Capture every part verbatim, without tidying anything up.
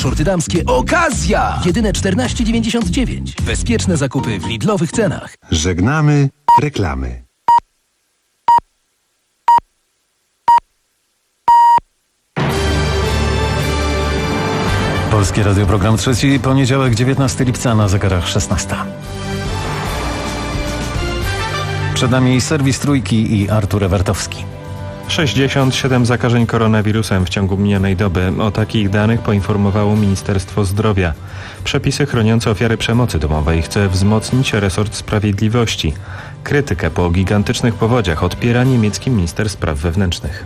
Shorty damskie okazja! Jedyne czternaście dziewięćdziesiąt dziewięć. Bezpieczne zakupy w Lidlowych cenach. Żegnamy reklamy. Polskie Radio, program trzeci, poniedziałek, dziewiętnastego lipca, na zegarach szesnasta. Przed nami serwis Trójki i Artur Ewertowski. sześćdziesiąt siedem zakażeń koronawirusem w ciągu minionej doby. O takich danych poinformowało Ministerstwo Zdrowia. Przepisy chroniące ofiary przemocy domowej chce wzmocnić resort sprawiedliwości. Krytykę po gigantycznych powodziach odpiera niemiecki minister spraw wewnętrznych.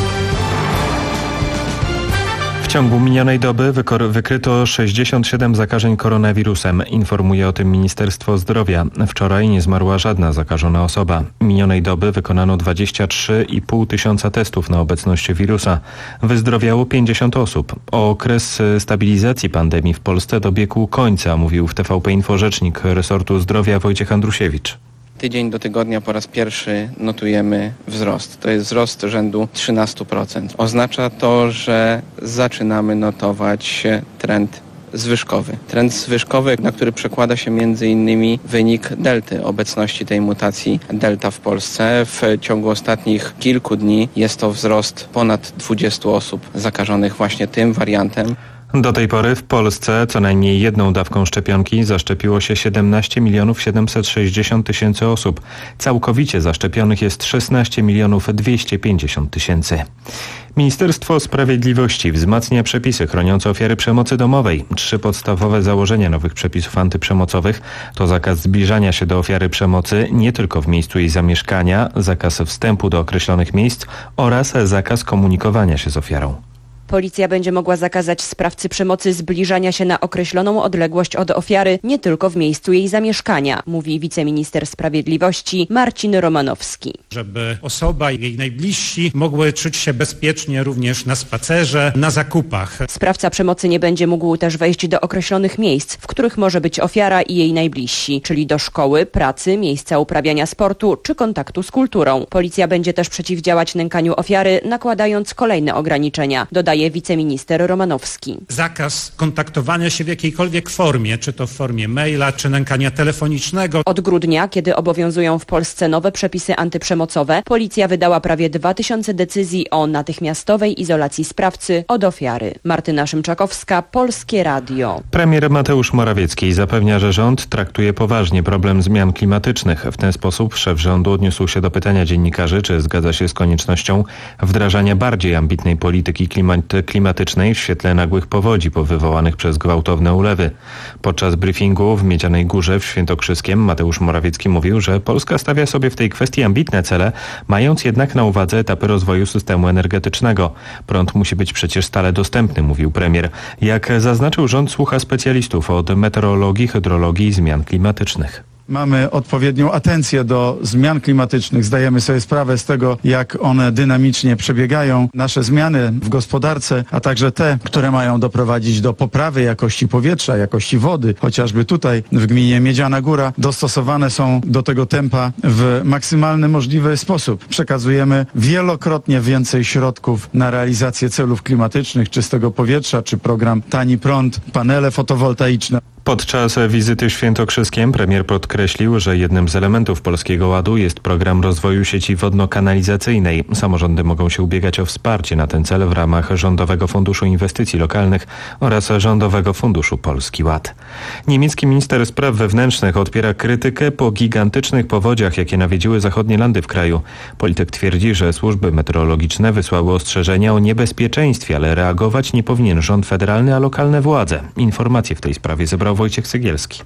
W ciągu minionej doby wykryto sześćdziesiąt siedem zakażeń koronawirusem. Informuje o tym Ministerstwo Zdrowia. Wczoraj nie zmarła żadna zakażona osoba. Minionej doby wykonano dwadzieścia trzy i pół tysiąca testów na obecność wirusa. Wyzdrowiało pięćdziesiąt osób. Okres stabilizacji pandemii w Polsce dobiegł końca, mówił w T V P Info rzecznik resortu zdrowia Wojciech Andrusiewicz. Tydzień do tygodnia po raz pierwszy notujemy wzrost. To jest wzrost rzędu trzynaście procent. Oznacza to, że zaczynamy notować trend zwyżkowy. Trend zwyżkowy, na który przekłada się między innymi wynik delty, obecności tej mutacji delta w Polsce. W ciągu ostatnich kilku dni jest to wzrost ponad dwudziestu osób zakażonych właśnie tym wariantem. Do tej pory w Polsce co najmniej jedną dawką szczepionki zaszczepiło się siedemnaście milionów siedemset sześćdziesiąt tysięcy osób. Całkowicie zaszczepionych jest szesnaście milionów dwieście pięćdziesiąt tysięcy. Ministerstwo Sprawiedliwości wzmacnia przepisy chroniące ofiary przemocy domowej. Trzy podstawowe założenia nowych przepisów antyprzemocowych to zakaz zbliżania się do ofiary przemocy nie tylko w miejscu jej zamieszkania, zakaz wstępu do określonych miejsc oraz zakaz komunikowania się z ofiarą. Policja będzie mogła zakazać sprawcy przemocy zbliżania się na określoną odległość od ofiary, nie tylko w miejscu jej zamieszkania, mówi wiceminister sprawiedliwości Marcin Romanowski. Żeby osoba i jej najbliżsi mogły czuć się bezpiecznie również na spacerze, na zakupach. Sprawca przemocy nie będzie mógł też wejść do określonych miejsc, w których może być ofiara i jej najbliżsi, czyli do szkoły, pracy, miejsca uprawiania sportu czy kontaktu z kulturą. Policja będzie też przeciwdziałać nękaniu ofiary, nakładając kolejne ograniczenia, dodaje wiceminister Romanowski. Zakaz kontaktowania się w jakiejkolwiek formie, czy to w formie maila, czy nękania telefonicznego. Od grudnia, kiedy obowiązują w Polsce nowe przepisy antyprzemocowe, policja wydała prawie dwa tysiące decyzji o natychmiastowej izolacji sprawcy od ofiary. Martyna Szymczakowska, Polskie Radio. Premier Mateusz Morawiecki zapewnia, że rząd traktuje poważnie problem zmian klimatycznych. W ten sposób szef rządu odniósł się do pytania dziennikarzy, czy zgadza się z koniecznością wdrażania bardziej ambitnej polityki klimatycznej klimatycznej w świetle nagłych powodzi wywołanych przez gwałtowne ulewy. Podczas briefingu w Miedzianej Górze w Świętokrzyskiem Mateusz Morawiecki mówił, że Polska stawia sobie w tej kwestii ambitne cele, mając jednak na uwadze etapy rozwoju systemu energetycznego. Prąd musi być przecież stale dostępny, mówił premier. Jak zaznaczył, rząd słucha specjalistów od meteorologii, hydrologii i zmian klimatycznych. Mamy odpowiednią atencję do zmian klimatycznych. Zdajemy sobie sprawę z tego, jak one dynamicznie przebiegają. Nasze zmiany w gospodarce, a także te, które mają doprowadzić do poprawy jakości powietrza, jakości wody, chociażby tutaj w gminie Miedziana Góra, dostosowane są do tego tempa w maksymalny możliwy sposób. Przekazujemy wielokrotnie więcej środków na realizację celów klimatycznych, czystego powietrza, czy program Tani Prąd, panele fotowoltaiczne. Podczas wizyty w Świętokrzyskiem premier podkreślił, że jednym z elementów Polskiego Ładu jest program rozwoju sieci wodno-kanalizacyjnej. Samorządy mogą się ubiegać o wsparcie na ten cel w ramach Rządowego Funduszu Inwestycji Lokalnych oraz Rządowego Funduszu Polski Ład. Niemiecki minister spraw wewnętrznych odpiera krytykę po gigantycznych powodziach, jakie nawiedziły zachodnie landy w kraju. Polityk twierdzi, że służby meteorologiczne wysłały ostrzeżenia o niebezpieczeństwie, ale reagować nie powinien rząd federalny, a lokalne władze. Informacje w tej sprawie zebrał Wojciech Cegielski.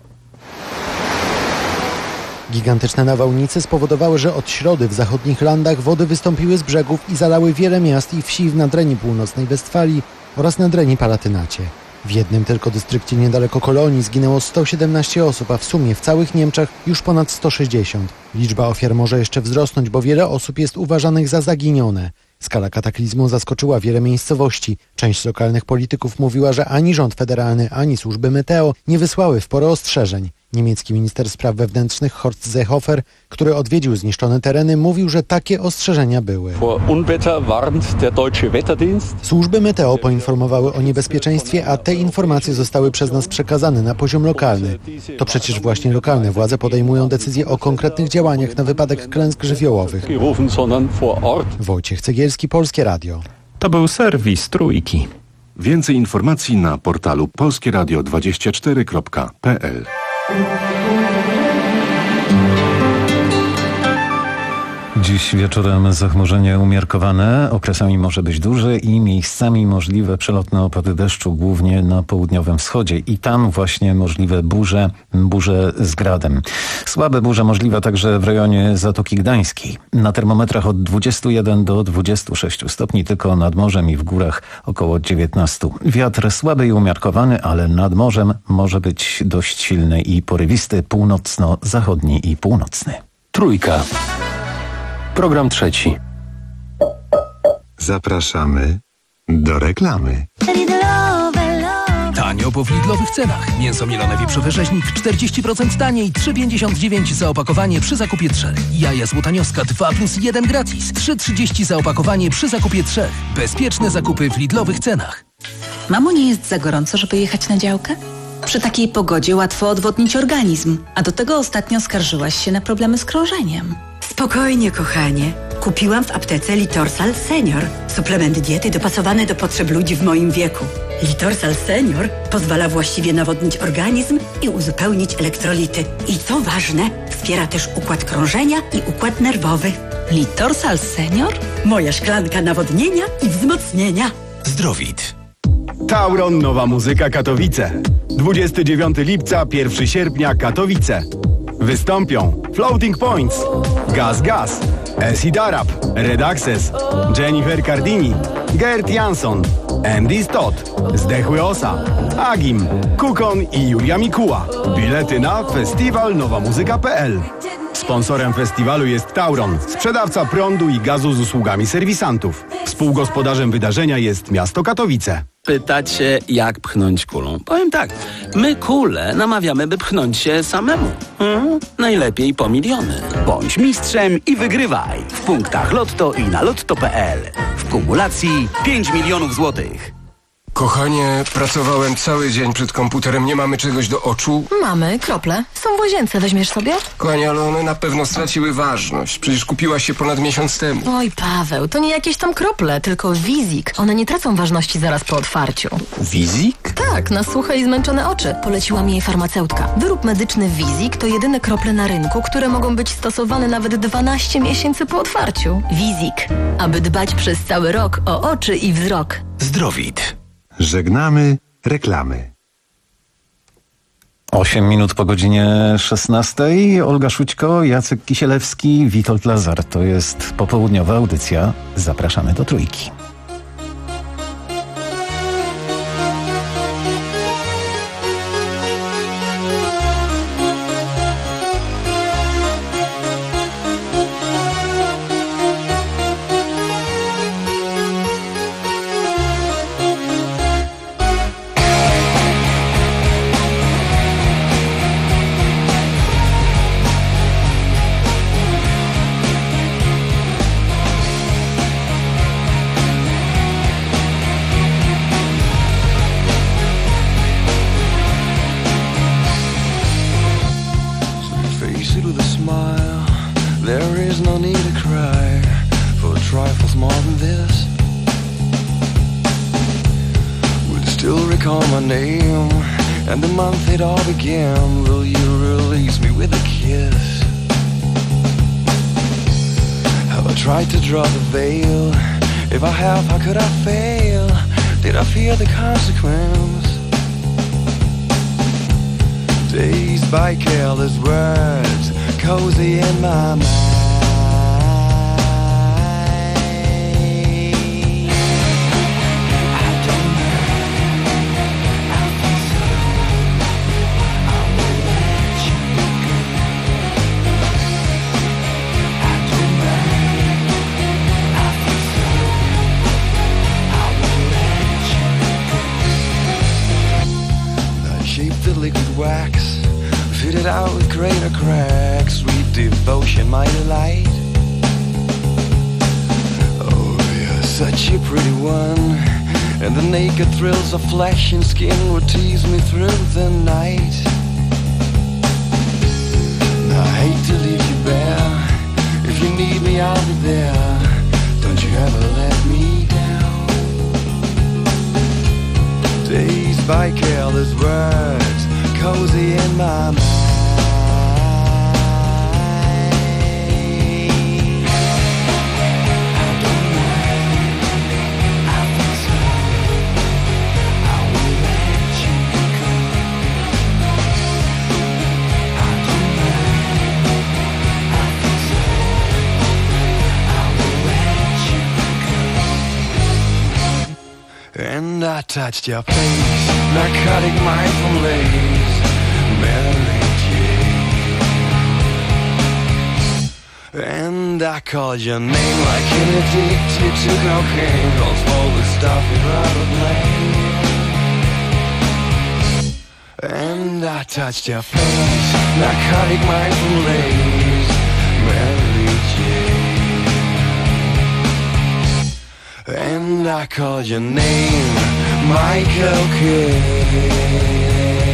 Gigantyczne nawałnice spowodowały, że od środy w zachodnich landach wody wystąpiły z brzegów i zalały wiele miast i wsi w Nadrenii Północnej Westfalii oraz Nadrenii Palatynacie. W jednym tylko dystrykcie niedaleko Kolonii zginęło sto siedemnaście osób, a w sumie w całych Niemczech już ponad sto sześćdziesiąt. Liczba ofiar może jeszcze wzrosnąć, bo wiele osób jest uważanych za zaginione. Skala kataklizmu zaskoczyła wiele miejscowości. Część lokalnych polityków mówiła, że ani rząd federalny, ani służby meteo nie wysłały w porę ostrzeżeń. Niemiecki minister spraw wewnętrznych Horst Seehofer, który odwiedził zniszczone tereny, mówił, że takie ostrzeżenia były. Służby meteo poinformowały o niebezpieczeństwie, a te informacje zostały przez nas przekazane na poziom lokalny. To przecież właśnie lokalne władze podejmują decyzje o konkretnych działaniach na wypadek klęsk żywiołowych. Wojciech Cegielski, Polskie Radio. To był serwis Trójki. Więcej informacji na portalu polskie radio dwadzieścia cztery kropka p l. Dziś wieczorem zachmurzenie umiarkowane, okresami może być duże i miejscami możliwe przelotne opady deszczu, głównie na południowym wschodzie. I tam właśnie możliwe burze, burze z gradem. Słabe burze możliwe także w rejonie Zatoki Gdańskiej. Na termometrach od dwudziestu jeden do dwudziestu sześciu stopni, tylko nad morzem i w górach około dziewiętnastu. Wiatr słaby i umiarkowany, ale nad morzem może być dość silny i porywisty, północno-zachodni i północny. Trójka. Program trzeci. Zapraszamy do reklamy. Tanio po w Lidlowych cenach. Mięso mielone wieprzowe rzeźnik czterdzieści procent taniej, trzy pięćdziesiąt dziewięć za opakowanie przy zakupie trzech. Jaja złotanioska dwa plus jeden gratis, trzy trzydzieści za opakowanie przy zakupie trzech. Bezpieczne zakupy w Lidlowych cenach. Mamo, nie jest za gorąco, żeby jechać na działkę? Przy takiej pogodzie łatwo odwodnić organizm, a do tego ostatnio skarżyłaś się na problemy z krążeniem. Spokojnie, kochanie. Kupiłam w aptece Litorsal Senior. Suplement diety dopasowany do potrzeb ludzi w moim wieku. Litorsal Senior pozwala właściwie nawodnić organizm i uzupełnić elektrolity. I co ważne, wspiera też układ krążenia i układ nerwowy. Litorsal Senior? Moja szklanka nawodnienia i wzmocnienia. Zdrowit. Tauron Nowa Muzyka Katowice. dwudziestego dziewiątego lipca, pierwszego sierpnia Katowice. Wystąpią Floating Points, Gaz Gaz, Acid Arab, Red Access, Jennifer Cardini, Gert Jansson, Andy Stott, Zdechły Osa, Agim, Kukon i Julia Mikuła. Bilety na festiwal nowa muzyka kropka p l. Sponsorem festiwalu jest Tauron, sprzedawca prądu i gazu z usługami serwisantów. Współgospodarzem wydarzenia jest miasto Katowice. Pytacie, jak pchnąć kulą? Powiem tak, my kulę namawiamy, by pchnąć się samemu. Hmm? Najlepiej po miliony. Bądź mistrzem i wygrywaj w punktach Lotto i na lotto kropka p l. W kumulacji pięć milionów złotych. Kochanie, pracowałem cały dzień przed komputerem, nie mamy czegoś do oczu? Mamy, krople. Są w łazience, weźmiesz sobie? Kochanie, ale one na pewno straciły ważność. Przecież kupiłaś się ponad miesiąc temu. Oj, Paweł, to nie jakieś tam krople, tylko Wizik. One nie tracą ważności zaraz po otwarciu. Wizik? Tak, na suche i zmęczone oczy. Poleciła mi jej farmaceutka. Wyrób medyczny Wizik to jedyne krople na rynku, które mogą być stosowane nawet dwanaście miesięcy po otwarciu. Wizik. Aby dbać przez cały rok o oczy i wzrok. Zdrowit. Żegnamy reklamy. Osiem minut po godzinie szesnastej. Olga Szućko, Jacek Kisielewski, Witold Lazar. To jest popołudniowa audycja. Zapraszamy do Trójki. Tried to draw the veil. If I have, how could I fail? Did I fear the consequence? Dazed by careless words, cozy in my mind. fitted out with greater cracks. Sweet devotion, my delight. Oh, you're such a pretty one, and the naked thrills of flesh and skin would tease me through the night. I hate to leave you bare. If you need me, I'll be there. Don't you ever let me down. Dazed by careless words, cozy in my mind. And I touched your face, narcotic mindful lace, Mary Jane. And I called your name like an addicted to cocaine, calls all the stuff you'd rather play. And I touched your face, narcotic mindful lace, Mary Jane. And I called your name, Michael Kidd.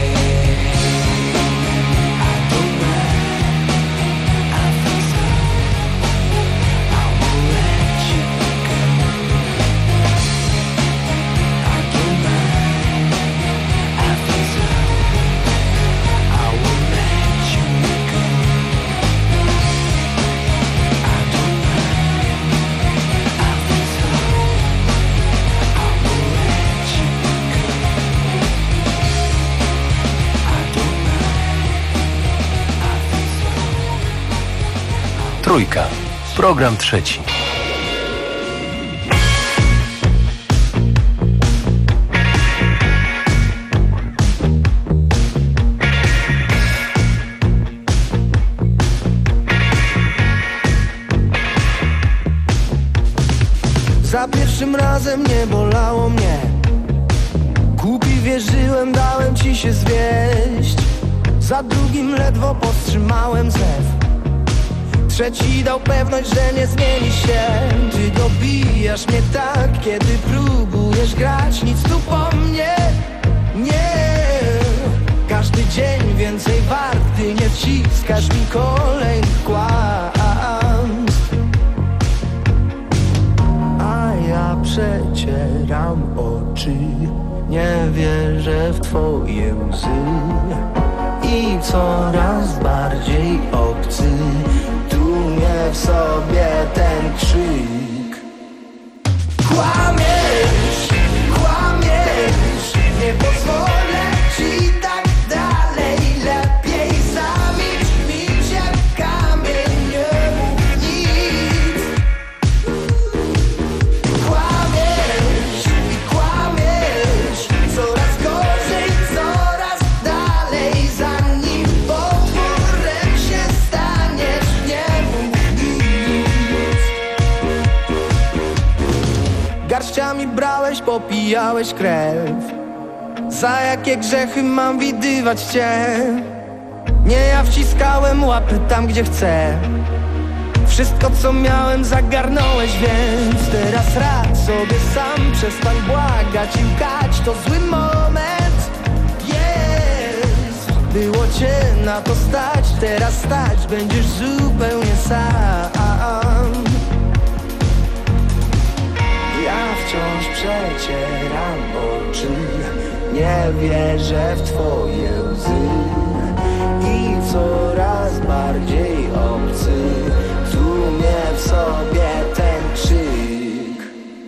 Trójka. Program trzeci. Za pierwszym razem nie bolało mnie. Głupi wierzyłem, dałem ci się zwieść. Za drugim ledwo powstrzymałem zew. Trzeci dał pewność, że nie zmieni się. Ty dobijasz mnie tak, kiedy próbujesz grać. Nic tu po mnie, nie. Każdy dzień więcej wart, gdy nie wciskasz mi kolejnych kłamstw. A ja przecieram oczy, nie wierzę w twoje łzy. I coraz bardziej obcy w sobie ten krzyk. Kłamiesz, kłamiesz, nie pozwolę ci tak dalej. Lepiej zamilcz, milcz jak kamień, nie mów nic. Kłamiesz i kłamiesz, coraz gorzej, coraz dalej. Zanim potworem się staniesz, nie mów. Garściami brałeś, popijałeś krew. Za jakie grzechy mam widywać cię? Nie ja wciskałem łapy tam, gdzie chcę. Wszystko co miałem zagarnąłeś, więc teraz rad sobie sam. Przestań błagać i łkać, to zły moment. Jest, było cię na to stać. Teraz stać będziesz zupełnie sam. Ja wciąż przecieram oczy, nie wierzę w twoje łzy. I coraz bardziej obcy tłumie w sobie ten krzyk.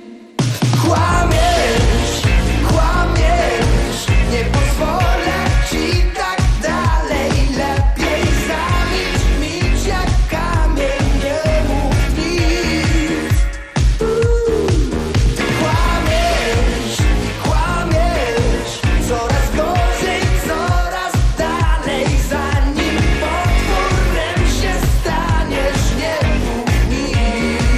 Kłamiesz, kłamiesz, nie pozwolę ci tak dalej. Lepiej zamilcz, milcz jak kamień, nie mów nic. Kłamiesz, kłamiesz, coraz gorzej, coraz dalej. Zanim potworem się staniesz, nie mów nic.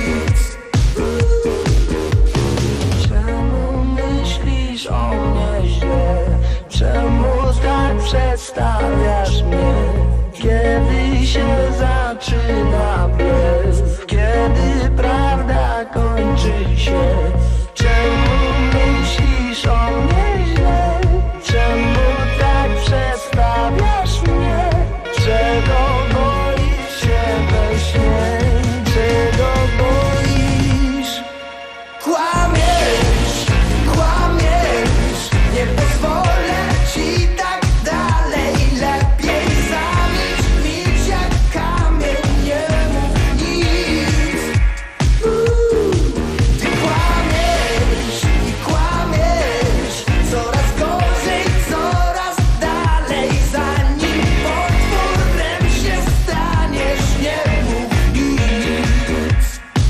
się zaczyna biec, kiedy prawda kończy się. Czemu myślisz o mnie źle? Czemu tak przestawiasz mnie? Czego boisz się we śnie? Czego boisz? Kłamiesz, kłamiesz, nie pozwolę ci tak dalej. Lepiej zamilcz, milcz jak kamień, nie mów nic. Uuu. Ty kłamiesz i kłamiesz, coraz gorzej, coraz dalej. Zanim potworem się staniesz, nie mów nic.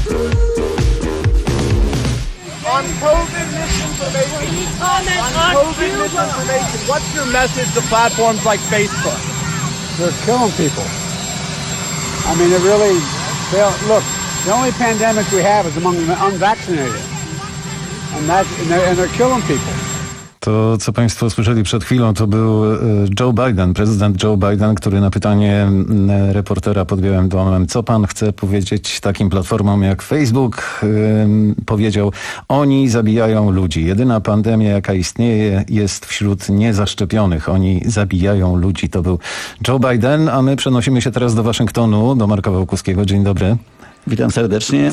On COVID misinformation, on COVID misinformation, what's your message to platforms like Facebook? They're killing people. I mean, it really, they don't, look, the only pandemic we have is among the unvaccinated. And, that, and, they're, and they're killing people. To, co Państwo słyszeli przed chwilą, to był Joe Biden, prezydent Joe Biden, który na pytanie reportera pod Białym Domem, co pan chce powiedzieć takim platformom jak Facebook, yy, powiedział, oni zabijają ludzi. Jedyna pandemia, jaka istnieje, jest wśród niezaszczepionych. Oni zabijają ludzi. To był Joe Biden, a my przenosimy się teraz do Waszyngtonu, do Marka Wałkuskiego. Dzień dobry. Witam serdecznie.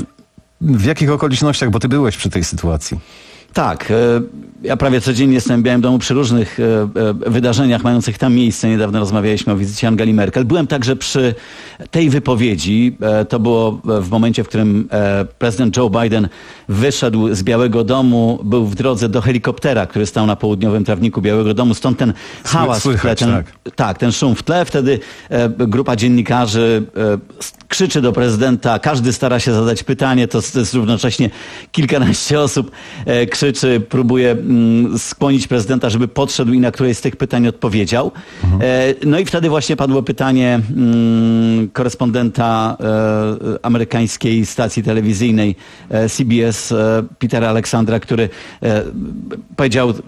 W jakich okolicznościach, bo ty byłeś przy tej sytuacji? Tak, ja prawie codziennie jestem w Białym Domu przy różnych wydarzeniach mających tam miejsce. Niedawno rozmawialiśmy o wizycie Angeli Merkel. Byłem także przy tej wypowiedzi. To było w momencie, w którym prezydent Joe Biden wyszedł z Białego Domu, był w drodze do helikoptera, który stał na południowym trawniku Białego Domu. Stąd ten hałas w tle, ten, tak. tak, ten szum w tle. Wtedy grupa dziennikarzy krzyczy do prezydenta, każdy stara się zadać pytanie, to, to jest równocześnie kilkanaście osób krzyczy, próbuje mm, skłonić prezydenta, żeby podszedł i na któreś z tych pytań odpowiedział. Mhm. E, no i wtedy właśnie padło pytanie mm, korespondenta e, amerykańskiej stacji telewizyjnej e, C B S, e, Petera Aleksandra, który e, powiedział e,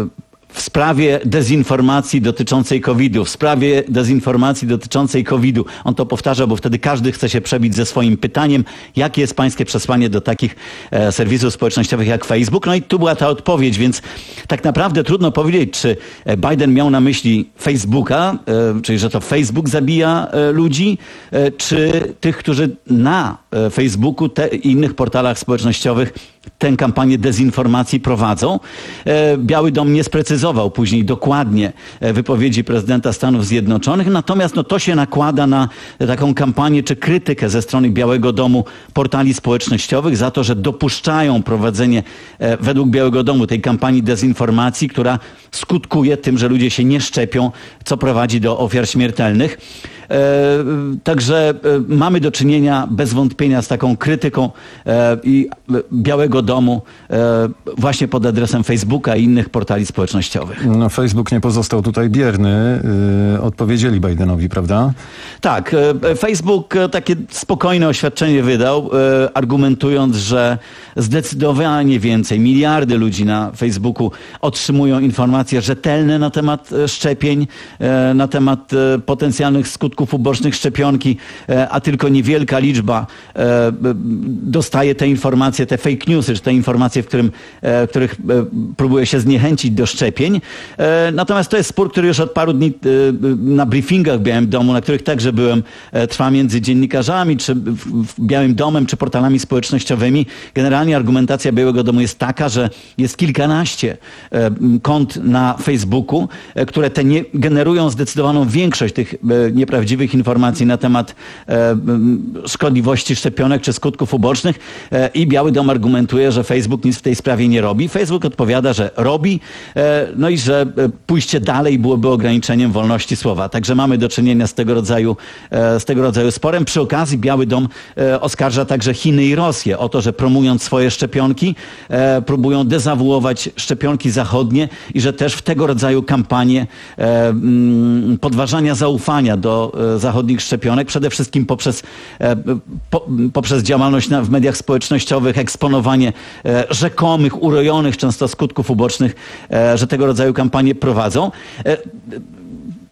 w sprawie dezinformacji dotyczącej kowida, w sprawie dezinformacji dotyczącej kowida. On to powtarza, bo wtedy każdy chce się przebić ze swoim pytaniem, jakie jest pańskie przesłanie do takich e, serwisów społecznościowych jak Facebook. No i tu była ta odpowiedź, więc tak naprawdę trudno powiedzieć, czy Biden miał na myśli Facebooka, e, czyli że to Facebook zabija e, ludzi, e, czy tych, którzy na e, Facebooku te, i innych portalach społecznościowych tę kampanię dezinformacji prowadzą. E, Biały Dom nie sprecyzował później dokładnie wypowiedzi prezydenta Stanów Zjednoczonych, natomiast no, to się nakłada na taką kampanię czy krytykę ze strony Białego Domu portali społecznościowych za to, że dopuszczają prowadzenie e, według Białego Domu tej kampanii dezinformacji, która skutkuje tym, że ludzie się nie szczepią, co prowadzi do ofiar śmiertelnych. E, także e, mamy do czynienia bez wątpienia z taką krytyką e, i Białego Domu e, właśnie pod adresem Facebooka i innych portali społecznościowych. No, Facebook nie pozostał tutaj bierny. Yy, odpowiedzieli Bidenowi, prawda? Tak. E, Facebook e, takie spokojne oświadczenie wydał, e, argumentując, że zdecydowanie więcej, miliardy ludzi na Facebooku otrzymują informacje rzetelne na temat szczepień, e, na temat e, potencjalnych skutków ubocznych szczepionki, e, a tylko niewielka liczba e, dostaje te informacje, te fake newsy, czy te informacje, w którym, e, których e, próbuje się zniechęcić do szczepień. E, natomiast to jest spór, który już od paru dni e, na briefingach w Białym Domu, na których także byłem, e, trwa między dziennikarzami, czy w, w Białym Domem, czy portalami społecznościowymi. Generalnie argumentacja Białego Domu jest taka, że jest kilkanaście e, kont na Facebooku, e, które te nie, generują zdecydowaną większość tych e, nieprawdziwych informacji na temat e, szkodliwości szczepionek czy skutków ubocznych e, i Biały Dom argumentuje, że Facebook nic w tej sprawie nie robi. Facebook odpowiada, że robi, e, no i że pójście dalej byłoby ograniczeniem wolności słowa. Także mamy do czynienia z tego rodzaju, e, z tego rodzaju sporem. Przy okazji Biały Dom e, oskarża także Chiny i Rosję o to, że promując swoje szczepionki, e, próbują dezawuować szczepionki zachodnie i że też w tego rodzaju kampanie e, m, podważania zaufania do e, zachodnich szczepionek, przede wszystkim poprzez, e, po, poprzez działalność na, w mediach społecznościowych, eksponowanie e, rzekomych, urojonych często skutków ubocznych, e, że tego rodzaju kampanie prowadzą. E,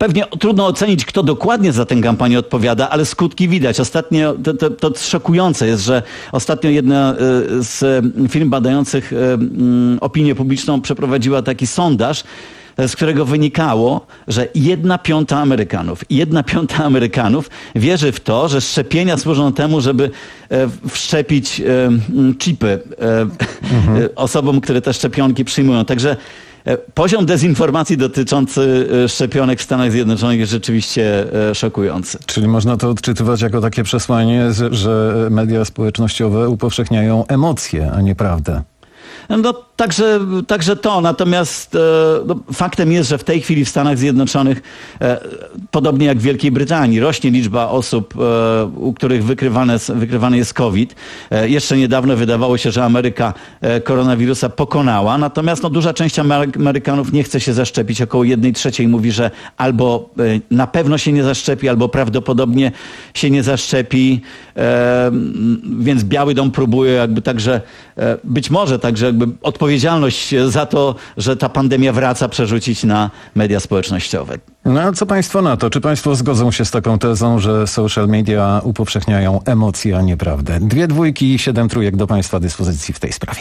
pewnie trudno ocenić, kto dokładnie za tę kampanię odpowiada, ale skutki widać. Ostatnio, to, to, to szokujące jest, że ostatnio jedna z firm badających opinię publiczną przeprowadziła taki sondaż, z którego wynikało, że jedna piąta Amerykanów, jedna piąta Amerykanów wierzy w to, że szczepienia służą temu, żeby e, wszczepić e, chipy e, mhm. osobom, które te szczepionki przyjmują. Także e, poziom dezinformacji dotyczący szczepionek w Stanach Zjednoczonych jest rzeczywiście e, szokujący. Czyli można to odczytywać jako takie przesłanie, że media społecznościowe upowszechniają emocje, a nie prawdę. No także, także to, natomiast e, no, faktem jest, że w tej chwili w Stanach Zjednoczonych, e, podobnie jak w Wielkiej Brytanii, rośnie liczba osób, e, u których wykrywane, wykrywany jest COVID. E, jeszcze niedawno wydawało się, że Ameryka e, koronawirusa pokonała, natomiast no, duża część Amerykanów nie chce się zaszczepić. Około jednej trzeciej mówi, że albo e, na pewno się nie zaszczepi, albo prawdopodobnie się nie zaszczepi, e, więc Biały Dom próbuje jakby także, e, być może także jakby odpowiedzialność za to, że ta pandemia wraca, przerzucić na media społecznościowe. No a co państwo na to? Czy państwo zgodzą się z taką tezą, że social media upowszechniają emocje, a nie prawdę? Dwie dwójki i siedem trójek do państwa dyspozycji w tej sprawie.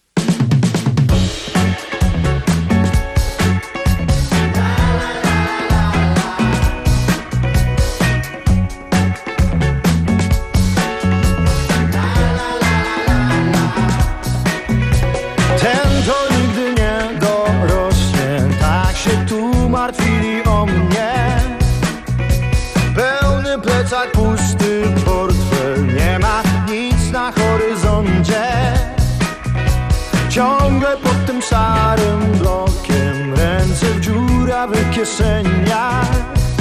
Ciągle pod tym szarym blokiem, ręce w dziurawych kieszeniach.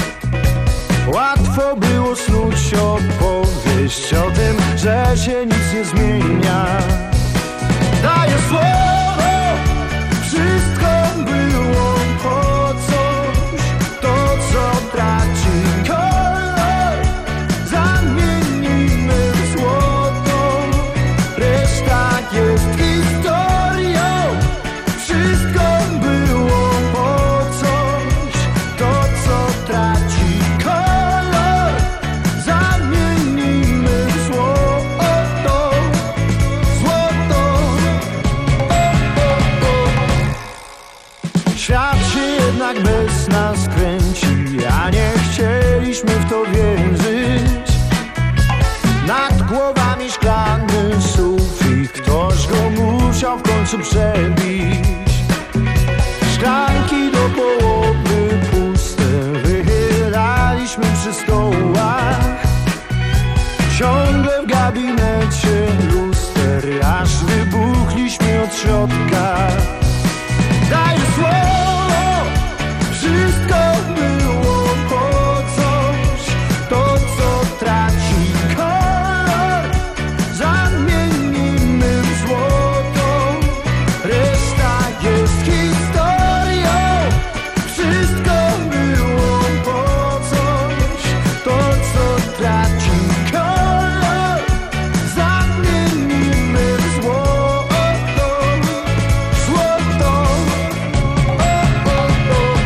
Łatwo było snuć opowieść o tym, że się nic nie zmienia. Daję słowo, wszystko było po coś. To co traci kolor, zamienimy w złoto. Reszta jest historią. Wszystko było po coś. To co traci kolor, zamienimy w złoto. Złoto. O, o, o. Świat się jednak bez nas kręci, a nie chcieliśmy w to wierzyć. Nad głowami szklany sufit, ktoś go musiał w końcu przebić. Szklanki do połowy puste wychylaliśmy przy stołach. Ciągle w gabinecie luster, aż wybuchliśmy od środka. Daję słowo, wszystko było po coś. To co traci kolor, zamienimy w złoto. Reszta jest historią. Wszystko było po coś. To co traci kolor, zamienimy w złoto. Złoto. O, o, o.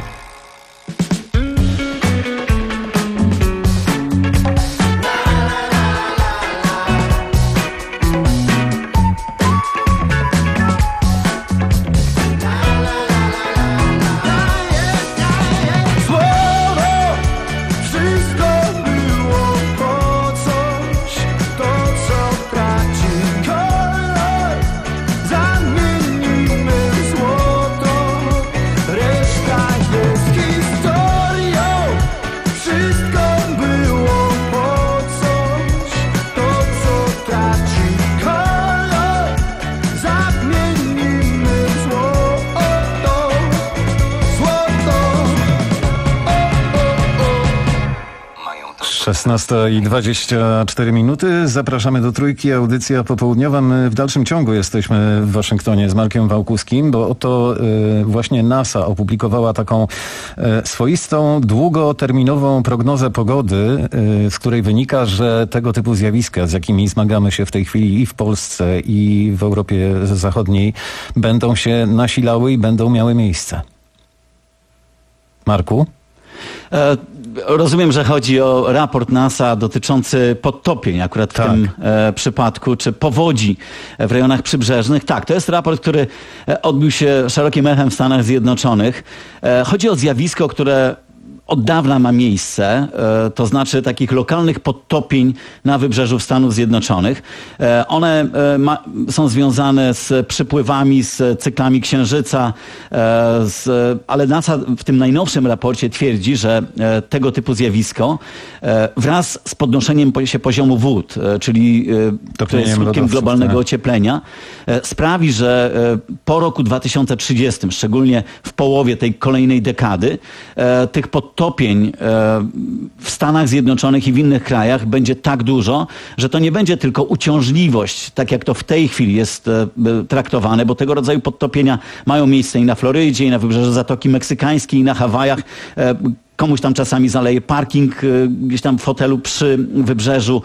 Słowo, wszystko było po coś. To co traci kolor, zamienimy w złoto. Reszta jest historią. Wszystko było po coś. To co traci kolor, zamienimy w złoto. Złoto. szesnasta i dwadzieścia cztery minuty. Zapraszamy do Trójki, audycja popołudniowa. My w dalszym ciągu jesteśmy w Waszyngtonie z Markiem Wałkuskim, bo oto y, właśnie NASA opublikowała taką y, swoistą, długoterminową prognozę pogody, y, z której wynika, że tego typu zjawiska, z jakimi zmagamy się w tej chwili i w Polsce, i w Europie Zachodniej, będą się nasilały i będą miały miejsce. Marku? E, rozumiem, że chodzi o raport NASA dotyczący podtopień akurat w tak. tym e, przypadku, czy powodzi w rejonach przybrzeżnych. Tak, to jest raport, który odbił się szerokim echem w Stanach Zjednoczonych. E, chodzi o zjawisko, które od dawna ma miejsce, to znaczy takich lokalnych podtopień na wybrzeżu Stanów Zjednoczonych. One ma, są związane z przypływami, z cyklami Księżyca, z, ale NASA w tym najnowszym raporcie twierdzi, że tego typu zjawisko wraz z podnoszeniem się poziomu wód, czyli to jest skutkiem globalnego tak. ocieplenia, sprawi, że po roku dwa tysiące trzydziestym, szczególnie w połowie tej kolejnej dekady, tych podtopień w Stanach Zjednoczonych i w innych krajach będzie tak dużo, że to nie będzie tylko uciążliwość, tak jak to w tej chwili jest traktowane, bo tego rodzaju podtopienia mają miejsce i na Florydzie, i na wybrzeżu Zatoki Meksykańskiej, i na Hawajach. Komuś tam czasami zaleje parking gdzieś tam w hotelu przy wybrzeżu,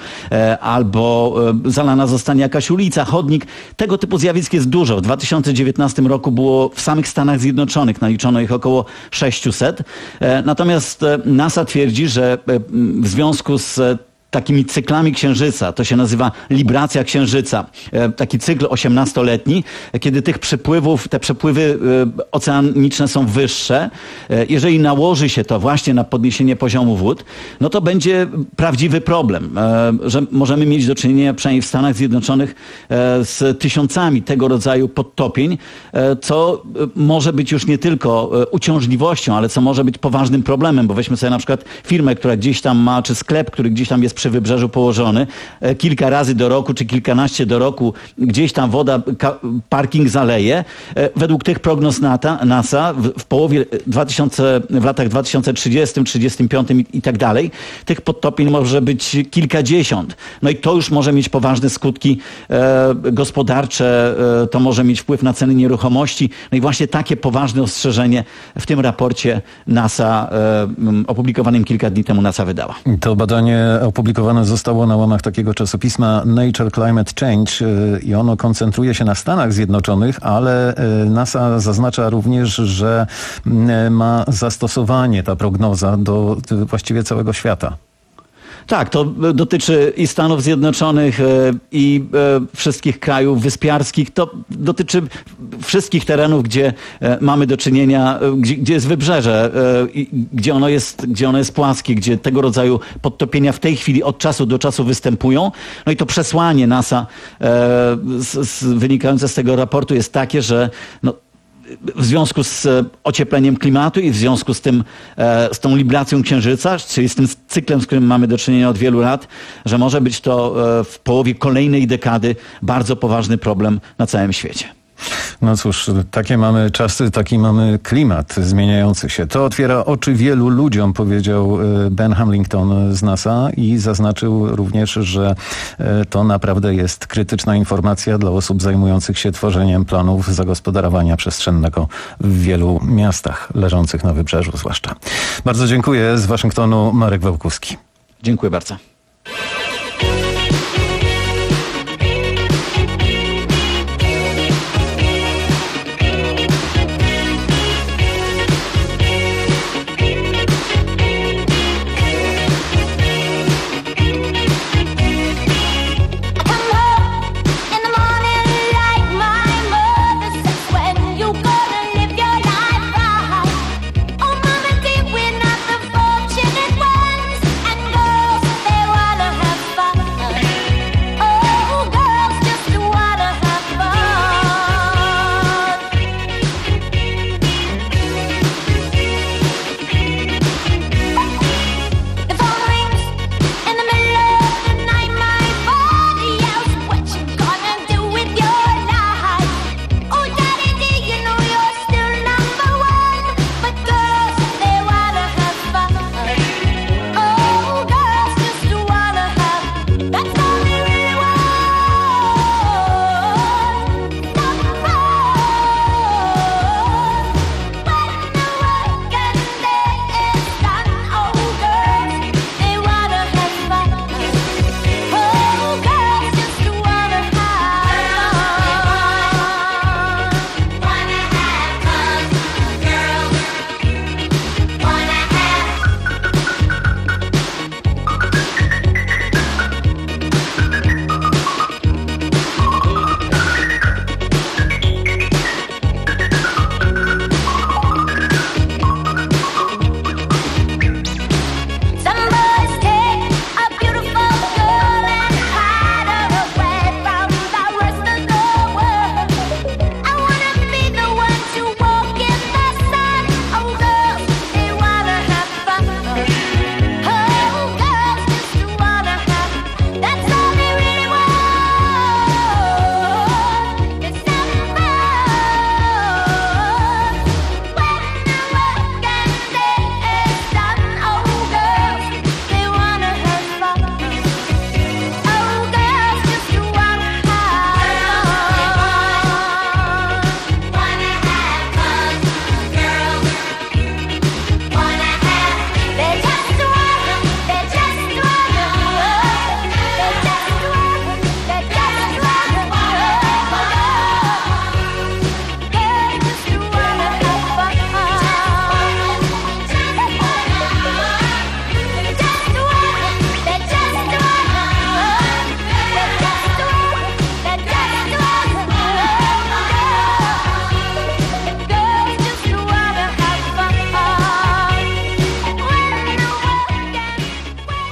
albo zalana zostanie jakaś ulica, chodnik. Tego typu zjawisk jest dużo. W dwa tysiące dziewiętnastym roku było w samych Stanach Zjednoczonych, naliczono ich około sześciuset. Natomiast NASA twierdzi, że w związku z takimi cyklami Księżyca, to się nazywa libracja Księżyca, taki cykl osiemnastoletni, kiedy tych przepływów, te przepływy oceaniczne są wyższe. Jeżeli nałoży się to właśnie na podniesienie poziomu wód, no to będzie prawdziwy problem, że możemy mieć do czynienia przynajmniej w Stanach Zjednoczonych z tysiącami tego rodzaju podtopień, co może być już nie tylko uciążliwością, ale co może być poważnym problemem, bo weźmy sobie na przykład firmę, która gdzieś tam ma, czy sklep, który gdzieś tam jest przy wybrzeżu położony, kilka razy do roku, czy kilkanaście do roku, gdzieś tam woda, parking zaleje. Według tych prognoz NASA w, w połowie dwa tysiące, w latach dwa tysiące trzydziestym, trzydziestym piątym i, i tak dalej, tych podtopień może być kilkadziesiąt. No i to już może mieć poważne skutki e, gospodarcze, e, to może mieć wpływ na ceny nieruchomości. No i właśnie takie poważne ostrzeżenie w tym raporcie NASA, e, opublikowanym kilka dni temu NASA wydała. To badanie opublikowane zostało na łamach takiego czasopisma Nature Climate Change i ono koncentruje się na Stanach Zjednoczonych, ale NASA zaznacza również, że ma zastosowanie ta prognoza do właściwie całego świata. Tak, to dotyczy i Stanów Zjednoczonych, i wszystkich krajów wyspiarskich. To dotyczy wszystkich terenów, gdzie mamy do czynienia, gdzie, gdzie jest wybrzeże, gdzie ono jest, gdzie ono jest płaskie, gdzie tego rodzaju podtopienia w tej chwili od czasu do czasu występują. No i to przesłanie NASA z, z, wynikające z tego raportu jest takie, że no, w związku z ociepleniem klimatu i w związku z tym, z tą libracją Księżyca, czyli z tym cyklem, z którym mamy do czynienia od wielu lat, że może być to w połowie kolejnej dekady bardzo poważny problem na całym świecie. No cóż, takie mamy czasy, taki mamy klimat zmieniający się. To otwiera oczy wielu ludziom, powiedział Ben Hamilton z NASA i zaznaczył również, że to naprawdę jest krytyczna informacja dla osób zajmujących się tworzeniem planów zagospodarowania przestrzennego w wielu miastach leżących na wybrzeżu zwłaszcza. Bardzo dziękuję. Z Waszyngtonu Marek Wałkuski. Dziękuję bardzo. They were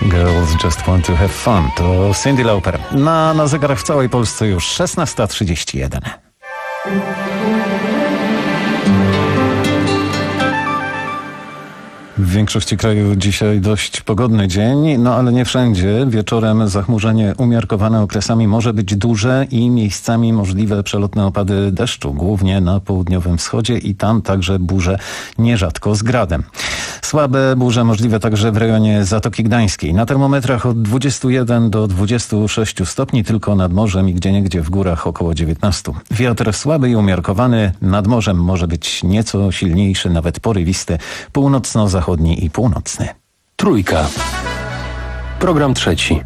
Girls Just Want to Have Fun. To Cyndi Lauper. Na, na zegarach w całej Polsce już szesnasta trzydzieści jeden. W większości kraju dzisiaj dość pogodny dzień, no ale nie wszędzie. Wieczorem zachmurzenie umiarkowane okresami może być duże i miejscami możliwe przelotne opady deszczu, głównie na południowym wschodzie i tam także burze nierzadko z gradem. Słabe burze możliwe także w rejonie Zatoki Gdańskiej. Na termometrach od dwudziestu jeden do dwudziestu sześciu stopni, tylko nad morzem i gdzieniegdzie w górach około dziewiętnastu. Wiatr słaby i umiarkowany, nad morzem może być nieco silniejszy, nawet porywisty, północno-zachodni i północny. Trójka. Program trzeci.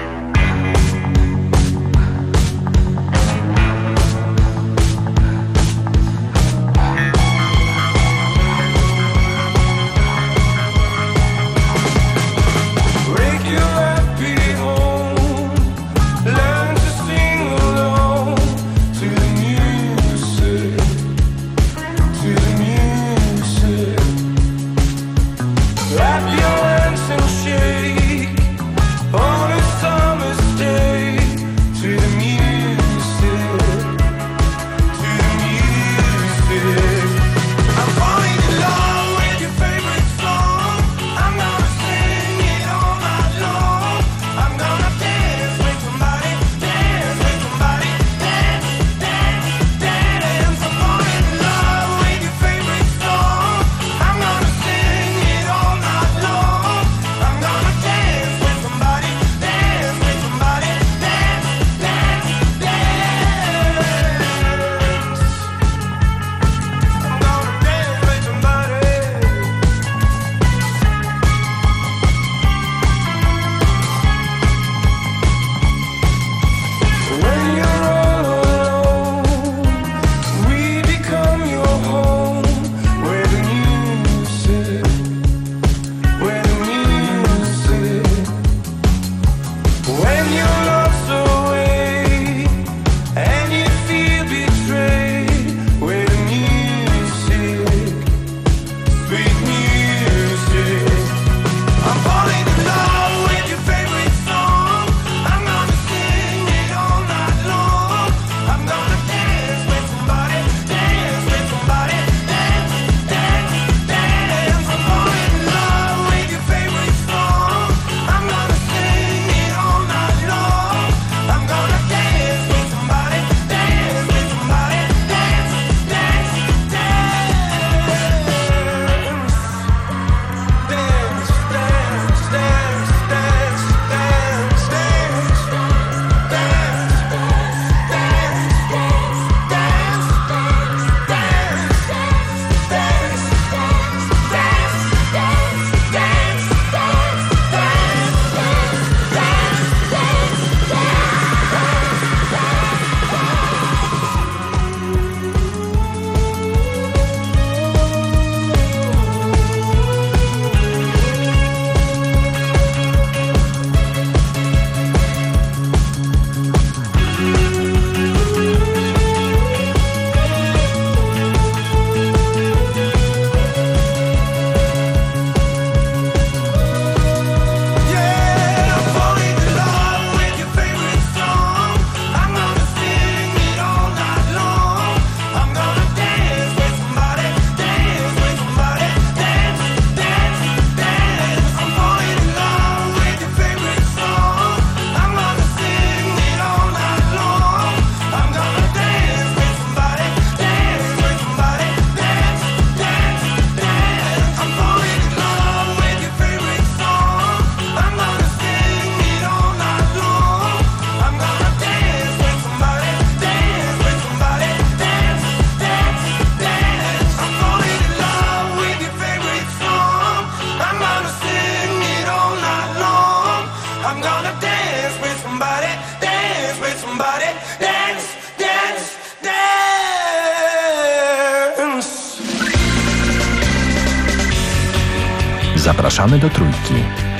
Zapraszamy do Trójki.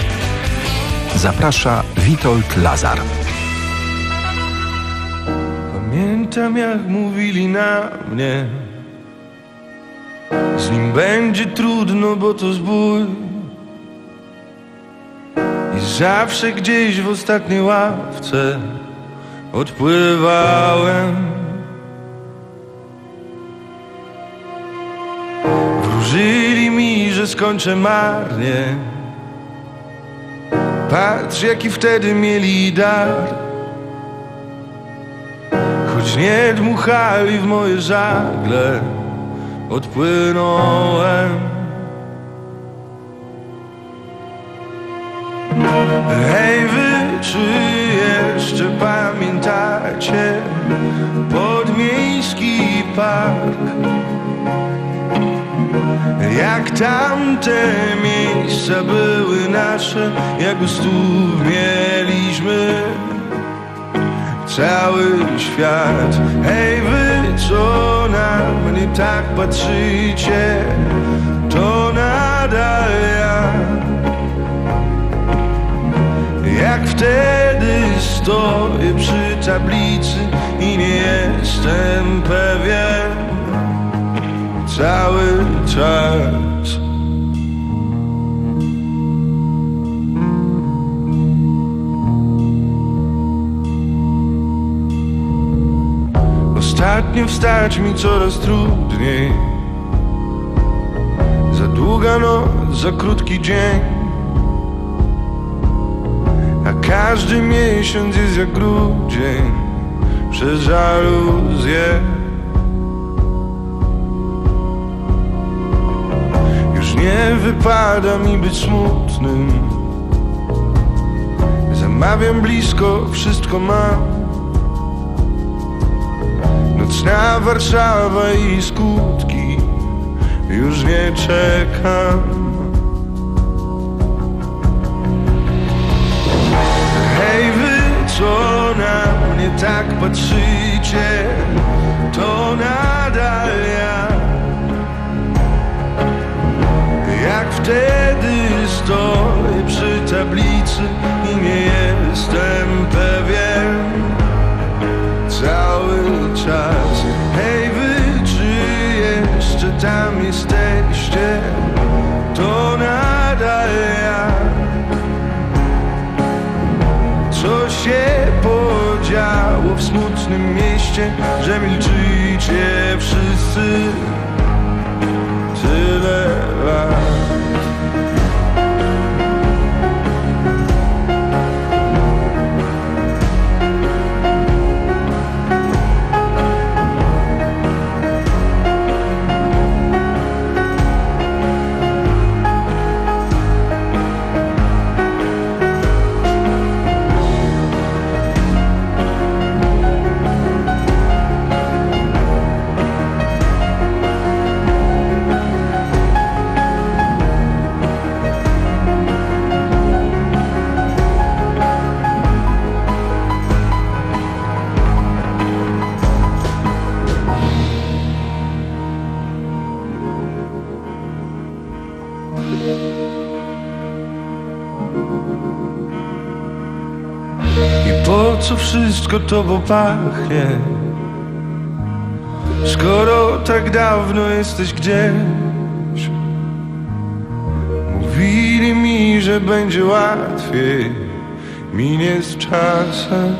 Zaprasza Witold Lazar. Pamiętam, jak mówili na mnie, z nim będzie trudno, bo to zbój. I zawsze gdzieś w ostatniej ławce odpływałem. Wróżyli mi, że skończę marnie. Patrz, jaki wtedy mieli dar. Choć nie dmuchali w moje żagle, odpłynąłem. Hej wy, czy jeszcze pamiętacie podmiejski park? Jak tamte miejsca były nasze, jak gustów mieliśmy cały świat. Hej wy, co na mnie tak patrzycie, to nadal ja. Jak wtedy stoję przy tablicy i nie jestem pewien cały czas. Ostatnio wstać mi coraz trudniej. Za długa noc, za krótki dzień, a każdy miesiąc jest jak grudzień przez żaluzję. Już nie wypada mi być smutnym. Zamawiam blisko, wszystko mam. Nocna Warszawa i skutki, już nie czekam. Hej wy, co na mnie tak patrzycie, to nadal ja. Jak wtedy stoję przy tablicy i nie jestem pewien cały czas. Hej wy, czy jeszcze tam jesteście, to nadal ja. Co się podziało w smutnym mieście, że milczycie wszyscy tyle lat? Po co wszystko tobą pachnie, skoro tak dawno jesteś gdzieś? Mówili mi, że będzie łatwiej, minie z czasem.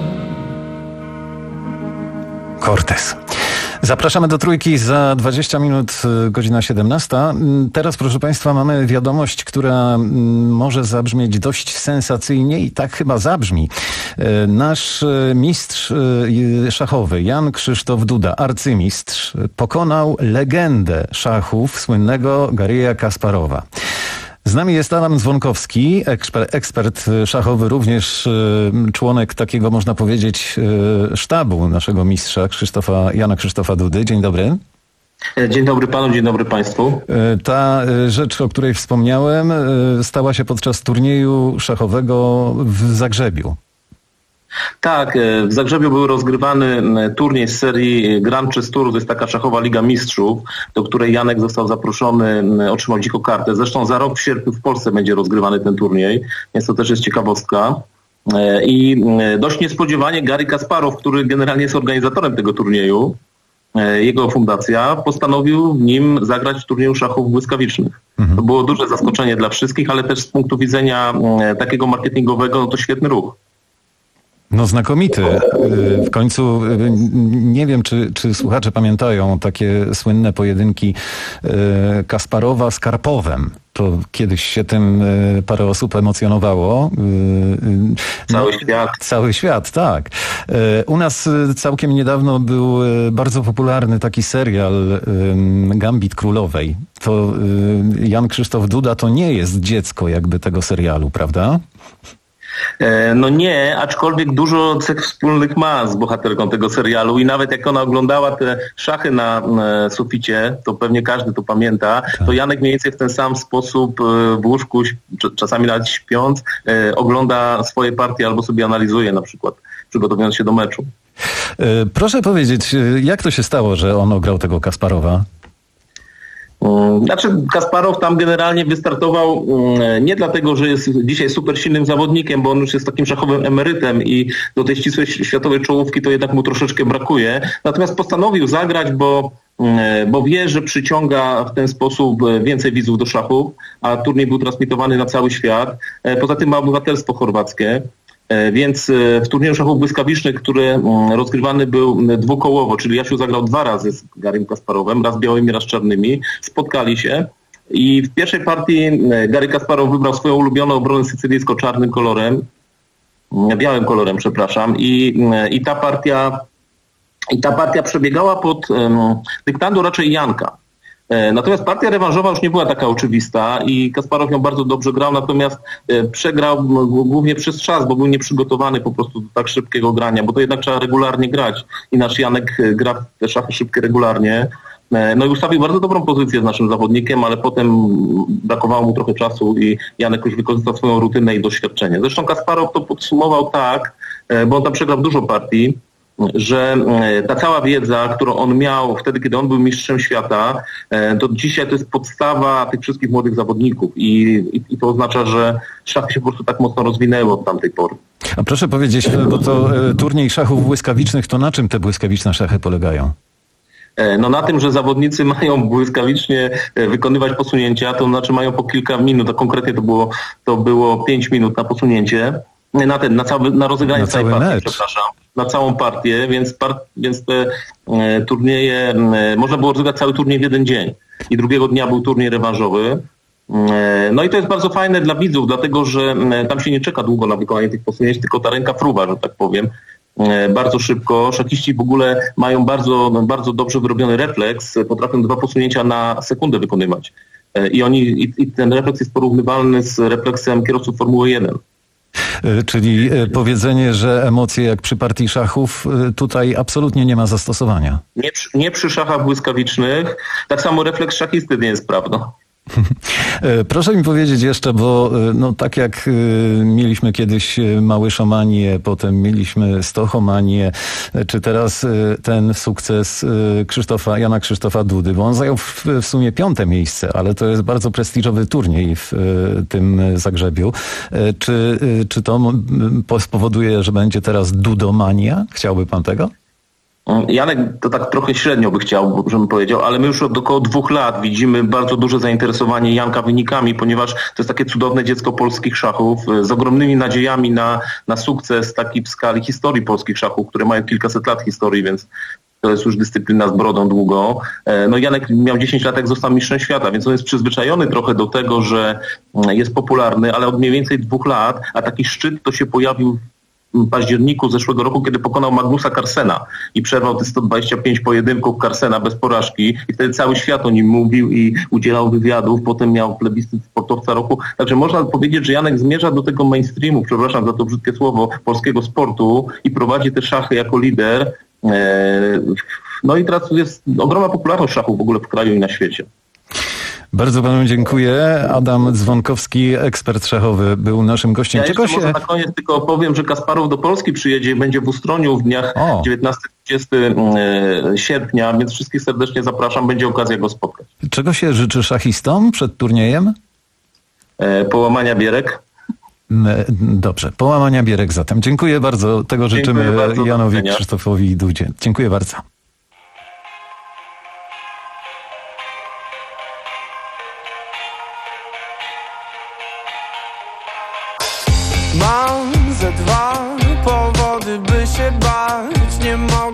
Cortez. Zapraszamy do Trójki za dwadzieścia minut, godzina siedemnasta. Teraz, proszę Państwa, mamy wiadomość, która może zabrzmieć dość sensacyjnie i tak chyba zabrzmi. Nasz mistrz szachowy Jan Krzysztof Duda, arcymistrz, pokonał legendę szachów, słynnego Garrija Kasparowa. Z nami jest Adam Dzwonkowski, ekspert, ekspert szachowy, również członek takiego, można powiedzieć, sztabu naszego mistrza Krzysztofa, Jana Krzysztofa Dudy. Dzień dobry. Dzień dobry panu, dzień dobry państwu. Ta rzecz, o której wspomniałem, stała się podczas turnieju szachowego w Zagrzebiu. Tak, w Zagrzebiu był rozgrywany turniej z serii Grand Chess Tour, to jest taka szachowa Liga Mistrzów, do której Janek został zaproszony, otrzymał dziką kartę. Zresztą za rok w sierpniu w Polsce będzie rozgrywany ten turniej, więc to też jest ciekawostka. I dość niespodziewanie Garry Kasparow, który generalnie jest organizatorem tego turnieju, jego fundacja, postanowił w nim zagrać w turnieju szachów błyskawicznych. Mhm. To było duże zaskoczenie dla wszystkich, ale też z punktu widzenia takiego marketingowego, no to świetny ruch. No znakomity. W końcu nie wiem, czy, czy słuchacze pamiętają takie słynne pojedynki Kasparowa z Karpowem. To kiedyś się tym parę osób emocjonowało. Cały świat. Cały świat, tak. U nas całkiem niedawno był bardzo popularny taki serial Gambit Królowej. To Jan Krzysztof Duda to nie jest dziecko jakby tego serialu, prawda? No nie, aczkolwiek dużo cech wspólnych ma z bohaterką tego serialu i nawet jak ona oglądała te szachy na suficie, to pewnie każdy to pamięta, to Janek mniej więcej w ten sam sposób w łóżku, czasami nawet śpiąc, ogląda swoje partie albo sobie analizuje na przykład, przygotowując się do meczu. Proszę powiedzieć, jak to się stało, że on ograł tego Kasparowa? Znaczy Kasparow tam generalnie wystartował nie dlatego, że jest dzisiaj super silnym zawodnikiem, bo on już jest takim szachowym emerytem i do tej ścisłej światowej czołówki to jednak mu troszeczkę brakuje. Natomiast postanowił zagrać, bo, bo wie, że przyciąga w ten sposób więcej widzów do szachów, a turniej był transmitowany na cały świat. Poza tym ma obywatelstwo chorwackie. Więc w turnieju szachów błyskawicznych, który rozgrywany był dwukołowo, czyli Jasiu zagrał dwa razy z Garym Kasparowem, raz białymi, raz czarnymi, spotkali się i w pierwszej partii Gary Kasparow wybrał swoją ulubioną obronę sycylijsko-czarnym kolorem, białym kolorem, przepraszam, i, i ta partia i ta partia przebiegała pod um, dyktando raczej Janka. Natomiast partia rewanżowa już nie była taka oczywista i Kasparow ją bardzo dobrze grał, natomiast przegrał głównie przez czas, bo był nieprzygotowany po prostu do tak szybkiego grania, bo to jednak trzeba regularnie grać i nasz Janek gra w te szachy szybkie regularnie. No i ustawił bardzo dobrą pozycję z naszym zawodnikiem, ale potem brakowało mu trochę czasu i Janek już wykorzystał swoją rutynę i doświadczenie. Zresztą Kasparow to podsumował tak, bo on tam przegrał dużo partii, że ta cała wiedza, którą on miał wtedy, kiedy on był mistrzem świata, to dzisiaj to jest podstawa tych wszystkich młodych zawodników i, i, i to oznacza, że szachy się po prostu tak mocno rozwinęły od tamtej pory. A proszę powiedzieć, bo to turniej szachów błyskawicznych, to na czym te błyskawiczne szachy polegają? No na tym, że zawodnicy mają błyskawicznie wykonywać posunięcia, to znaczy mają po kilka minut, a konkretnie to było, to było pięć minut na posunięcie, na ten, na, cały, na rozegranie na całej cały partii, mecz. przepraszam. Na całą partię, więc, par, więc te e, turnieje, e, można było rozegrać cały turniej w jeden dzień i drugiego dnia był turniej rewanżowy. E, no i to jest bardzo fajne dla widzów, dlatego że e, tam się nie czeka długo na wykonanie tych posunięć, tylko ta ręka fruwa, że tak powiem, e, bardzo szybko. Szachiści w ogóle mają bardzo, no, bardzo dobrze wyrobiony refleks, potrafią dwa posunięcia na sekundę wykonywać. E, I oni, i, i ten refleks jest porównywalny z refleksem kierowców Formuły jeden. Czyli powiedzenie, że emocje jak przy partii szachów tutaj absolutnie nie ma zastosowania. Nie przy, nie przy szachach błyskawicznych. Tak samo refleks szachisty nie jest prawdą. Proszę mi powiedzieć jeszcze, bo no, tak jak mieliśmy kiedyś Małyszomanię, potem mieliśmy Stochomanię, czy teraz ten sukces Krzysztofa, Jana Krzysztofa Dudy, bo on zajął w, w sumie piąte miejsce, ale to jest bardzo prestiżowy turniej w tym Zagrzebiu. Czy, czy to spowoduje, że będzie teraz Dudomania? Chciałby pan tego? Janek to tak trochę średnio by chciał, żebym powiedział, ale my już od około dwóch lat widzimy bardzo duże zainteresowanie Janka wynikami, ponieważ to jest takie cudowne dziecko polskich szachów z ogromnymi nadziejami na, na sukces taki w skali historii polskich szachów, które mają kilkaset lat historii, więc to jest już dyscyplina z brodą długo. No Janek miał dziesięć lat, jak został mistrzem świata, więc on jest przyzwyczajony trochę do tego, że jest popularny, ale od mniej więcej dwóch lat, a taki szczyt to się pojawił w październiku zeszłego roku, kiedy pokonał Magnusa Carlsena i przerwał te sto dwadzieścia pięć pojedynków Carlsena bez porażki i wtedy cały świat o nim mówił i udzielał wywiadów, potem miał plebiscyt sportowca roku. Także można powiedzieć, że Janek zmierza do tego mainstreamu, przepraszam za to brzydkie słowo, polskiego sportu i prowadzi te szachy jako lider. No i teraz jest ogromna popularność szachów w ogóle w kraju i na świecie. Bardzo panu dziękuję. Adam Dzwonkowski, ekspert szachowy, był naszym gościem. Ja Czego jeszcze się... może na koniec tylko opowiem, że Kasparow do Polski przyjedzie i będzie w Ustroniu w dniach dziewiętnastego dwudziestego sierpnia, więc wszystkich serdecznie zapraszam, będzie okazja go spotkać. Czego się życzy szachistom przed turniejem? E, połamania bierek. Dobrze, połamania bierek zatem. Dziękuję bardzo. Tego życzymy bardzo, Janowi Krzysztofowi Dudzie. Dziękuję bardzo.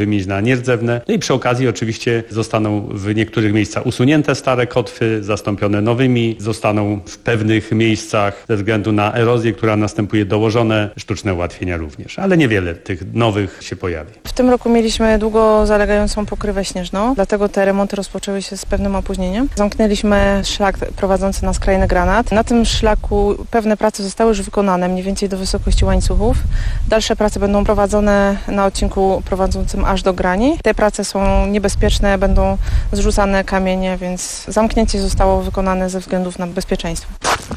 wymienić na nierdzewne. No i przy okazji oczywiście zostaną w niektórych miejscach usunięte stare kotwy, zastąpione nowymi. Zostaną w pewnych miejscach ze względu na erozję, która następuje, dołożone sztuczne ułatwienia również. Ale niewiele tych nowych się pojawi. W tym roku mieliśmy długo zalegającą pokrywę śnieżną, dlatego te remonty rozpoczęły się z pewnym opóźnieniem. Zamknęliśmy szlak prowadzący na skrajny granat. Na tym szlaku pewne prace zostały już wykonane, mniej więcej do wysokości łańcuchów. Dalsze prace będą prowadzone na odcinku prowadzącym aż do grani. Te prace są niebezpieczne, będą zrzucane kamienie, więc zamknięcie zostało wykonane ze względów na bezpieczeństwo.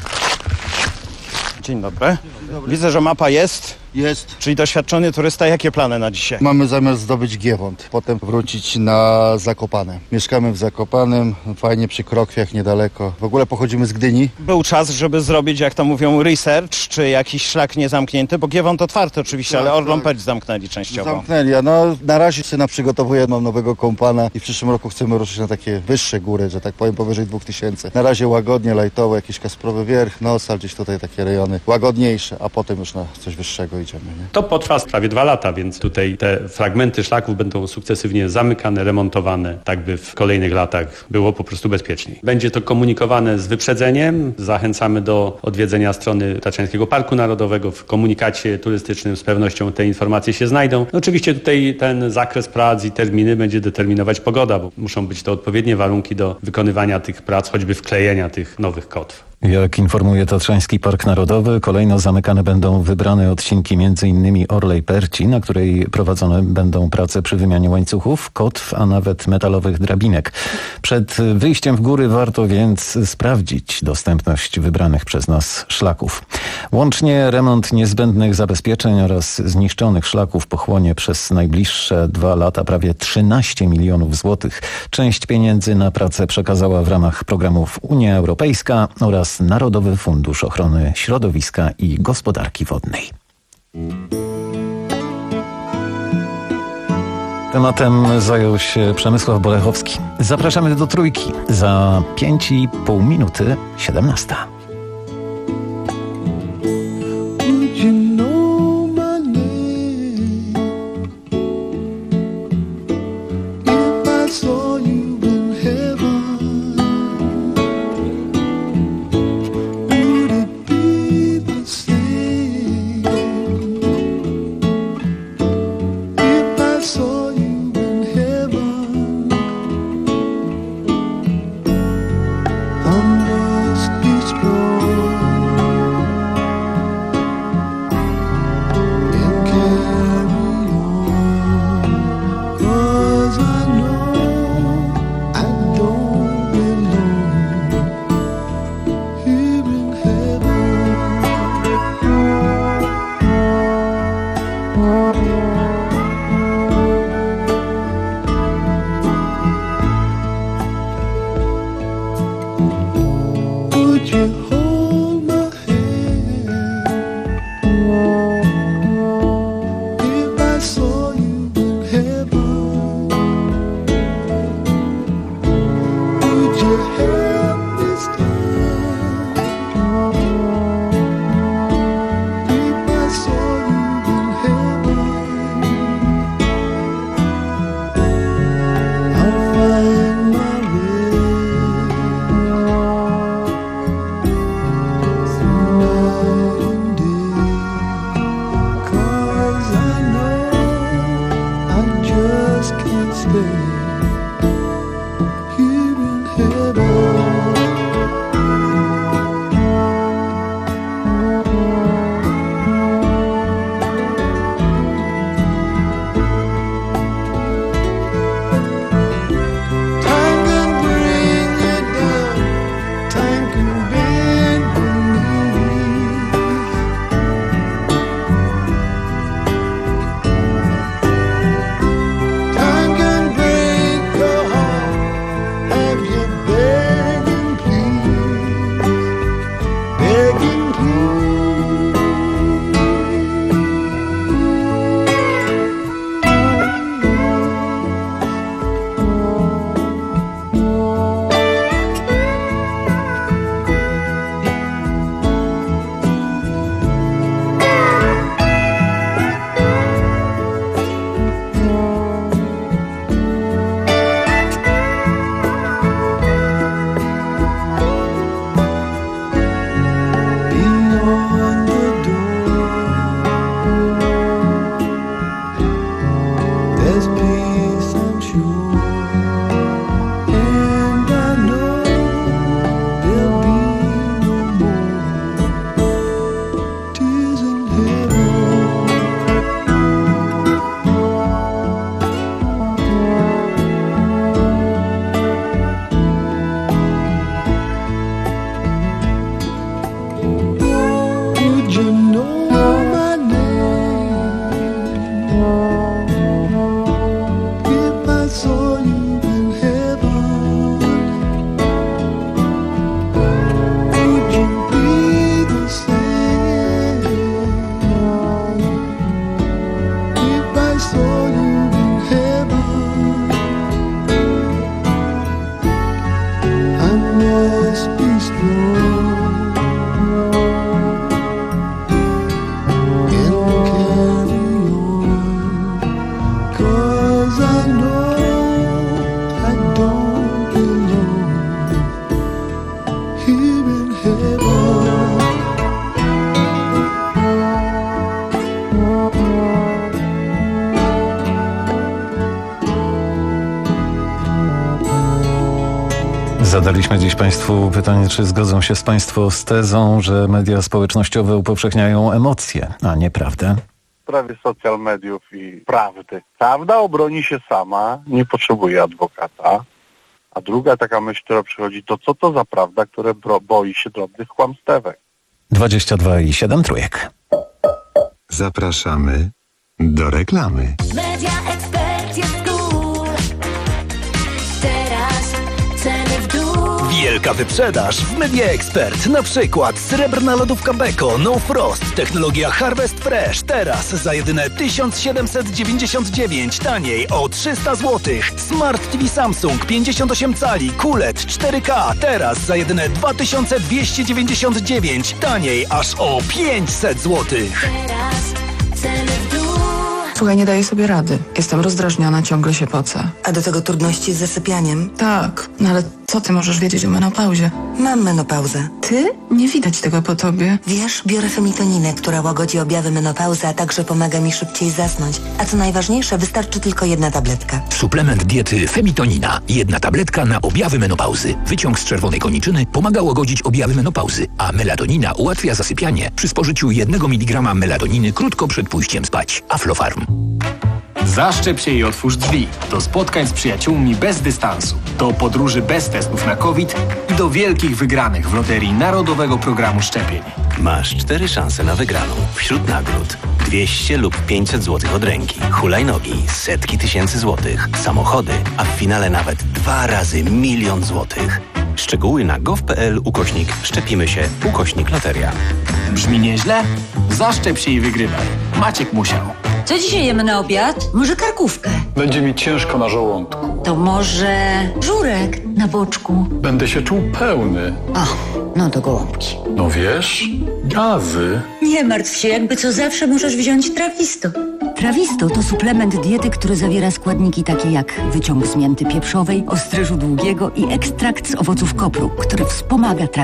Dzień dobry. Widzę, że mapa jest. Jest. Czyli doświadczony turysta, jakie plany na dzisiaj? Mamy zamiar zdobyć Giewont, potem wrócić na Zakopane. Mieszkamy w Zakopanem, fajnie przy Krokwiach, niedaleko. W ogóle pochodzimy z Gdyni. Był czas, żeby zrobić, jak to mówią, research, czy jakiś szlak niezamknięty, bo Giewont otwarty oczywiście, tak, ale Orlą Peć zamknęli częściowo. Zamknęli, a no na razie syna przygotowuję, mam nowego kompana i w przyszłym roku chcemy ruszyć na takie wyższe góry, że tak powiem, powyżej dwóch tysięcy. Na razie łagodnie, lajtowo, jakiś Kasprowy Wierch, Nosal, gdzieś tutaj takie rejony łagodniejsze, a potem już na coś wyższego idziemy. Nie? To potrwa prawie dwa lata, więc tutaj te fragmenty szlaków będą sukcesywnie zamykane, remontowane, tak by w kolejnych latach było po prostu bezpieczniej. Będzie to komunikowane z wyprzedzeniem. Zachęcamy do odwiedzenia strony Tatrzańskiego Parku Narodowego. W komunikacie turystycznym z pewnością te informacje się znajdą. No oczywiście tutaj ten zakres prac i terminy będzie determinować pogoda, bo muszą być to odpowiednie warunki do wykonywania tych prac, choćby wklejenia tych nowych kotw. Jak informuje Tatrzański Park Narodowy, kolejno zamykane będą wybrane odcinki m.in. Orlej Perci, na której prowadzone będą prace przy wymianie łańcuchów, kotw, a nawet metalowych drabinek. Przed wyjściem w góry warto więc sprawdzić dostępność wybranych przez nas szlaków. Łącznie remont niezbędnych zabezpieczeń oraz zniszczonych szlaków pochłonie przez najbliższe dwa lata prawie trzynaście milionów złotych. Część pieniędzy na pracę przekazała w ramach programów Unia Europejska oraz Narodowy Fundusz Ochrony Środowiska i Gospodarki Wodnej. Tematem zajął się Przemysław Bolechowski. Zapraszamy do Trójki. Za pięć i pół minuty siedemnasta. Time can bring Zadaliśmy dziś Państwu pytanie, czy zgodzą się z Państwo z tezą, że media społecznościowe upowszechniają emocje, a nie prawdę? W sprawie social mediów i prawdy. Prawda obroni się sama, nie potrzebuje adwokata. A druga taka myśl, która przychodzi, to co to za prawda, które bro- boi się drobnych kłamstewek? dwadzieścia dwa i siedem trójek. Zapraszamy do reklamy. Media Expert jest cool. Teraz ceny w dół. Wielka wyprzedaż w Media Expert. Na przykład srebrna lodówka Beko No Frost. Technologia Harvest Fresh. Teraz za jedyne tysiąc siedemset dziewięćdziesiąt dziewięć. Taniej o trzysta złotych. Smart T V Samsung pięćdziesiąt osiem cali. Q L E D cztery K. Teraz za jedyne dwa tysiące dwieście dziewięćdziesiąt dziewięć. Taniej aż o pięćset złotych. Teraz ceny w dół. Słuchaj, nie daję sobie rady. Jestem rozdrażniona, ciągle się pocę. A do tego trudności z zasypianiem? Tak, no ale co ty możesz wiedzieć o menopauzie? Mam menopauzę. Ty? Nie widać tego po tobie. Wiesz, biorę femitoninę, która łagodzi objawy menopauzy, a także pomaga mi szybciej zasnąć. A co najważniejsze, wystarczy tylko jedna tabletka. Suplement diety Femitonina. Jedna tabletka na objawy menopauzy. Wyciąg z czerwonej koniczyny pomaga łagodzić objawy menopauzy, a melatonina ułatwia zasypianie przy spożyciu jednego miligrama melatoniny krótko przed pójściem spać. Aflofarm. Zaszczep się i otwórz drzwi. Do spotkań z przyjaciółmi bez dystansu. Do podróży bez testów na COVID i do wielkich wygranych w loterii Narodowego Programu Szczepień. Masz cztery szanse na wygraną. Wśród nagród dwieście lub pięćset złotych od ręki, hulajnogi, setki tysięcy złotych, samochody, a w finale nawet dwa razy milion złotych. Szczegóły na gov.pl ukośnik szczepimy się ukośnik loteria. Brzmi nieźle? Zaszczep się i wygrywaj. Maciek Musiał. Co dzisiaj jemy na obiad? Może karkówkę? Będzie mi ciężko na żołądku. To może żurek na boczku? Będę się czuł pełny. O, no to gołąbki. No wiesz, gazy. Nie martw się, jakby co zawsze możesz wziąć Trawisto. Trawisto to suplement diety, który zawiera składniki takie jak wyciąg z mięty pieprzowej, ostryżu długiego i ekstrakt z owoców kopru, który wspomaga trawienie.